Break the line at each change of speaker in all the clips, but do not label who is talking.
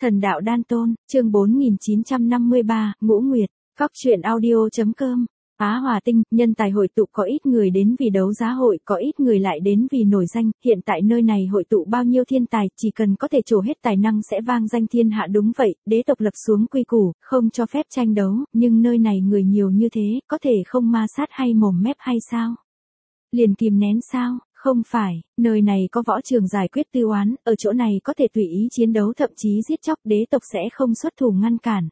Thần đạo đan tôn, chương 4953, Ngũ Nguyệt, Cóc truyện audio.com. Á Hòa Tinh, nhân tài hội tụ, có ít người đến vì đấu giá hội, có ít người lại đến vì nổi danh, hiện tại nơi này hội tụ bao nhiêu thiên tài, chỉ cần có thể trổ hết tài năng sẽ vang danh thiên hạ. Đúng vậy, đế tộc lập xuống quy củ, không cho phép tranh đấu, nhưng nơi này người nhiều như thế, có thể không ma sát hay mồm mép hay sao? Liền kìm nén sao? Không phải, nơi này có võ trường giải quyết tư oán, ở chỗ này có thể tùy ý chiến đấu, thậm chí giết chóc, đế tộc sẽ không xuất thủ ngăn cản.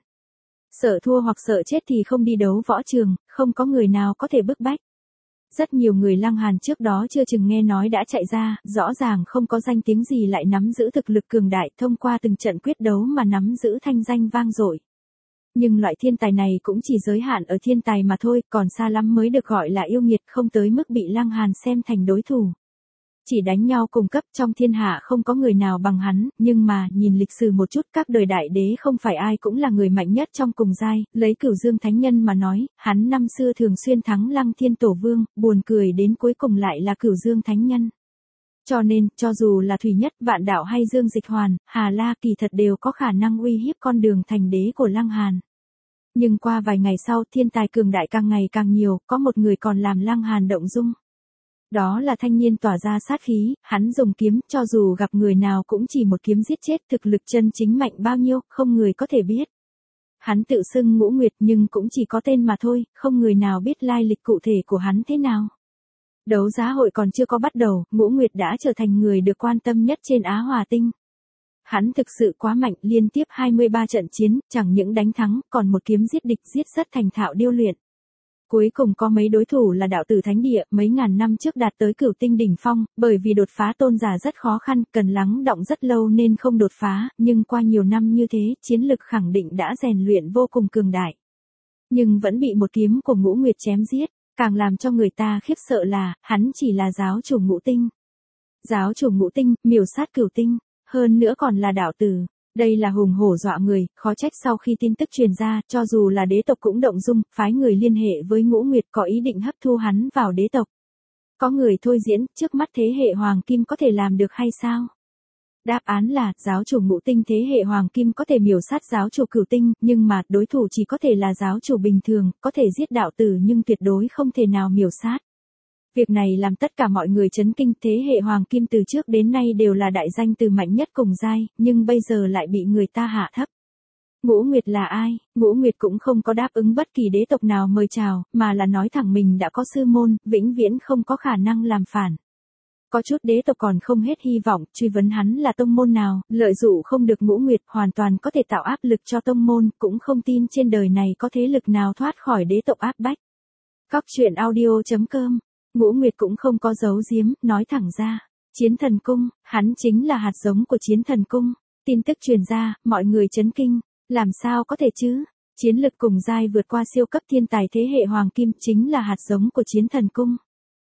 Sợ thua hoặc sợ chết thì không đi đấu võ trường, không có người nào có thể bức bách. Rất nhiều người Lăng Hàn trước đó chưa chừng nghe nói đã chạy ra, rõ ràng không có danh tiếng gì lại nắm giữ thực lực cường đại, thông qua từng trận quyết đấu mà nắm giữ thanh danh vang dội. Nhưng loại thiên tài này cũng chỉ giới hạn ở thiên tài mà thôi, còn xa lắm mới được gọi là yêu nghiệt, không tới mức bị Lăng Hàn xem thành đối thủ. Chỉ đánh nhau cùng cấp, trong thiên hạ không có người nào bằng hắn, nhưng mà, nhìn lịch sử một chút, các đời đại đế không phải ai cũng là người mạnh nhất trong cùng giai, lấy Cửu Dương Thánh Nhân mà nói, hắn năm xưa thường xuyên thắng Lăng Thiên Tổ Vương, buồn cười đến cuối cùng lại là Cửu Dương Thánh Nhân. Cho nên, cho dù là Thủy Nhất, Vạn Đạo hay Dương Dịch Hoàn, Hà La kỳ thật đều có khả năng uy hiếp con đường thành đế của Lăng Hàn. Nhưng qua vài ngày sau, thiên tài cường đại càng ngày càng nhiều, có một người còn làm Lăng Hàn động dung. Đó là thanh niên tỏa ra sát khí, hắn dùng kiếm, cho dù gặp người nào cũng chỉ một kiếm giết chết, thực lực chân chính mạnh bao nhiêu, không người có thể biết. Hắn tự xưng Ngũ Nguyệt nhưng cũng chỉ có tên mà thôi, không người nào biết lai lịch cụ thể của hắn thế nào. Đấu giá hội còn chưa có bắt đầu, Ngũ Nguyệt đã trở thành người được quan tâm nhất trên Á Hòa Tinh. Hắn thực sự quá mạnh, liên tiếp 23 trận chiến, chẳng những đánh thắng, còn một kiếm giết địch, giết rất thành thạo điêu luyện. Cuối cùng có mấy đối thủ là đạo tử thánh địa, mấy ngàn năm trước đạt tới Cửu Tinh đỉnh phong, bởi vì đột phá tôn giả rất khó khăn, cần lắng đọng rất lâu nên không đột phá, nhưng qua nhiều năm như thế, chiến lực khẳng định đã rèn luyện vô cùng cường đại. Nhưng vẫn bị một kiếm của Ngũ Nguyệt chém giết, càng làm cho người ta khiếp sợ là, hắn chỉ là giáo chủ Ngũ Tinh. Giáo chủ Ngũ Tinh, miểu sát Cửu Tinh, hơn nữa còn là đạo tử. Đây là hùng hổ dọa người, khó trách sau khi tin tức truyền ra, cho dù là đế tộc cũng động dung, phái người liên hệ với Ngũ Nguyệt có ý định hấp thu hắn vào đế tộc. Có người thôi diễn, trước mắt thế hệ Hoàng Kim có thể làm được hay sao? Đáp án là, giáo chủ Ngũ Tinh thế hệ Hoàng Kim có thể miểu sát giáo chủ Cửu Tinh, nhưng mà, đối thủ chỉ có thể là giáo chủ bình thường, có thể giết đạo tử nhưng tuyệt đối không thể nào miểu sát. Việc này làm tất cả mọi người chấn kinh, thế hệ Hoàng Kim từ trước đến nay đều là đại danh từ mạnh nhất cùng giai, nhưng bây giờ lại bị người ta hạ thấp. Ngũ Nguyệt là ai? Ngũ Nguyệt cũng không có đáp ứng bất kỳ đế tộc nào mời chào, mà là nói thẳng mình đã có sư môn, vĩnh viễn không có khả năng làm phản. Có chút đế tộc còn không hết hy vọng, truy vấn hắn là tông môn nào, lợi dụ không được Ngũ Nguyệt, hoàn toàn có thể tạo áp lực cho tông môn, cũng không tin trên đời này có thế lực nào thoát khỏi đế tộc áp bách. Cóc truyện audio.com. Ngũ Nguyệt cũng không có giấu giếm, nói thẳng ra. Chiến Thần Cung, hắn chính là hạt giống của Chiến Thần Cung. Tin tức truyền ra, mọi người chấn kinh. Làm sao có thể chứ? Chiến lực cùng giai vượt qua siêu cấp thiên tài thế hệ Hoàng Kim chính là hạt giống của Chiến Thần Cung.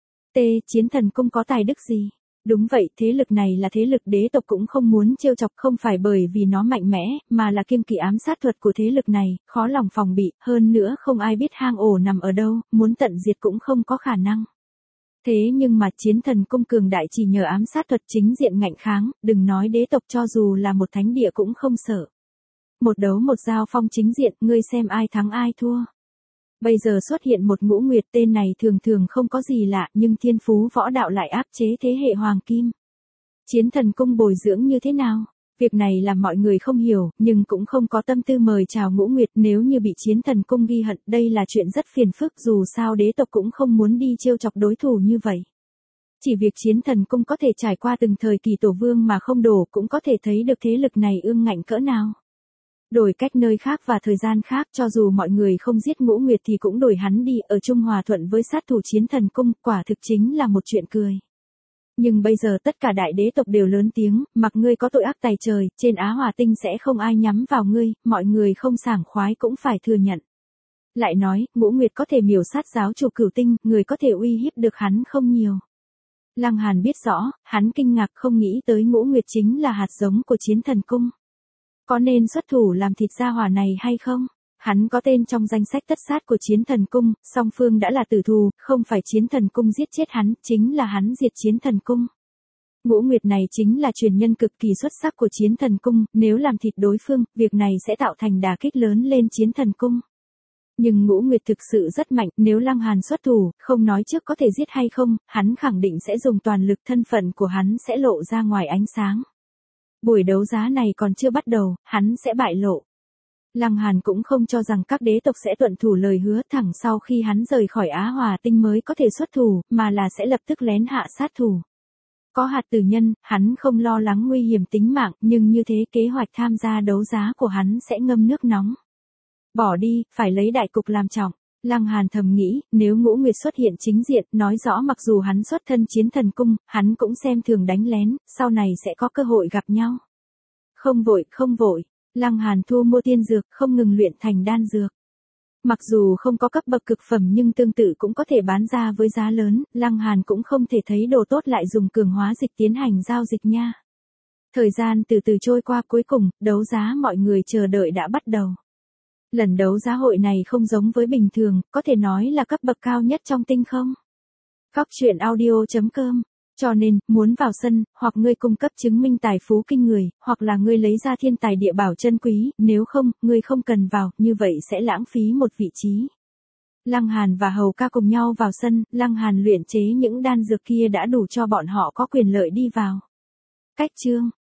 Chiến Thần Cung có tài đức gì? Đúng vậy, thế lực này là thế lực đế tộc cũng không muốn trêu chọc, không phải bởi vì nó mạnh mẽ, mà là kiêng kỵ ám sát thuật của thế lực này, khó lòng phòng bị, hơn nữa không ai biết hang ổ nằm ở đâu, muốn tận diệt cũng không có khả năng. Thế nhưng mà Chiến Thần Cung cường đại chỉ nhờ ám sát thuật chính diện ngạnh kháng, đừng nói đế tộc, cho dù là một thánh địa cũng không sợ. Một đấu một giao phong chính diện, ngươi xem ai thắng ai thua. Bây giờ xuất hiện một Ngũ Nguyệt, tên này thường thường không có gì lạ, nhưng thiên phú võ đạo lại áp chế thế hệ Hoàng Kim. Chiến Thần Cung bồi dưỡng như thế nào? Việc này làm mọi người không hiểu, nhưng cũng không có tâm tư mời chào Ngũ Nguyệt, nếu như bị Chiến Thần Cung ghi hận, đây là chuyện rất phiền phức, dù sao đế tộc cũng không muốn đi trêu chọc đối thủ như vậy. Chỉ việc Chiến Thần Cung có thể trải qua từng thời kỳ tổ vương mà không đổ, cũng có thể thấy được thế lực này ương ngạnh cỡ nào. Đổi cách nơi khác và thời gian khác, cho dù mọi người không giết Ngũ Nguyệt thì cũng đổi hắn đi, ở chung hòa thuận với sát thủ Chiến Thần Cung, quả thực chính là một chuyện cười. Nhưng bây giờ tất cả đại đế tộc đều lớn tiếng, mặc ngươi có tội ác tày trời, trên Á Hòa Tinh sẽ không ai nhắm vào ngươi, mọi người không sảng khoái cũng phải thừa nhận. Lại nói, Ngũ Nguyệt có thể miểu sát giáo chủ Cửu Tinh, người có thể uy hiếp được hắn không nhiều. Lăng Hàn biết rõ, hắn kinh ngạc không nghĩ tới Ngũ Nguyệt chính là hạt giống của Chiến Thần Cung. Có nên xuất thủ làm thịt gia hỏa này hay không? Hắn có tên trong danh sách tất sát của Chiến Thần Cung, song phương đã là tử thù, không phải Chiến Thần Cung giết chết hắn, chính là hắn diệt Chiến Thần Cung. Ngũ Nguyệt này chính là truyền nhân cực kỳ xuất sắc của Chiến Thần Cung, nếu làm thịt đối phương, việc này sẽ tạo thành đả kích lớn lên Chiến Thần Cung. Nhưng Ngũ Nguyệt thực sự rất mạnh, nếu Lăng Hàn xuất thủ, không nói trước có thể giết hay không, hắn khẳng định sẽ dùng toàn lực, thân phận của hắn sẽ lộ ra ngoài ánh sáng. Buổi đấu giá này còn chưa bắt đầu, hắn sẽ bại lộ. Lăng Hàn cũng không cho rằng các đế tộc sẽ tuân thủ lời hứa, thẳng sau khi hắn rời khỏi Á Hòa Tinh mới có thể xuất thủ, mà là sẽ lập tức lén hạ sát thủ. Có hạt tử nhân, hắn không lo lắng nguy hiểm tính mạng, nhưng như thế kế hoạch tham gia đấu giá của hắn sẽ ngâm nước nóng. Bỏ đi, phải lấy đại cục làm trọng. Lăng Hàn thầm nghĩ, nếu Ngũ Nguyệt xuất hiện chính diện, nói rõ mặc dù hắn xuất thân Chiến Thần Cung, hắn cũng xem thường đánh lén, sau này sẽ có cơ hội gặp nhau. Không vội, không vội. Lăng Hàn thu mua tiên dược, không ngừng luyện thành đan dược. Mặc dù không có cấp bậc cực phẩm nhưng tương tự cũng có thể bán ra với giá lớn, Lăng Hàn cũng không thể thấy đồ tốt lại dùng cường hóa dịch tiến hành giao dịch nha. Thời gian từ từ trôi qua, cuối cùng, đấu giá mọi người chờ đợi đã bắt đầu. Lần đấu giá hội này không giống với bình thường, có thể nói là cấp bậc cao nhất trong tinh không. Coctruyện.audio.com. Cho nên, muốn vào sân, hoặc ngươi cung cấp chứng minh tài phú kinh người, hoặc là ngươi lấy ra thiên tài địa bảo chân quý, nếu không, ngươi không cần vào, như vậy sẽ lãng phí một vị trí. Lăng Hàn và Hầu Ca cùng nhau vào sân, Lăng Hàn luyện chế những đan dược kia đã đủ cho bọn họ có quyền lợi đi vào. Cách chương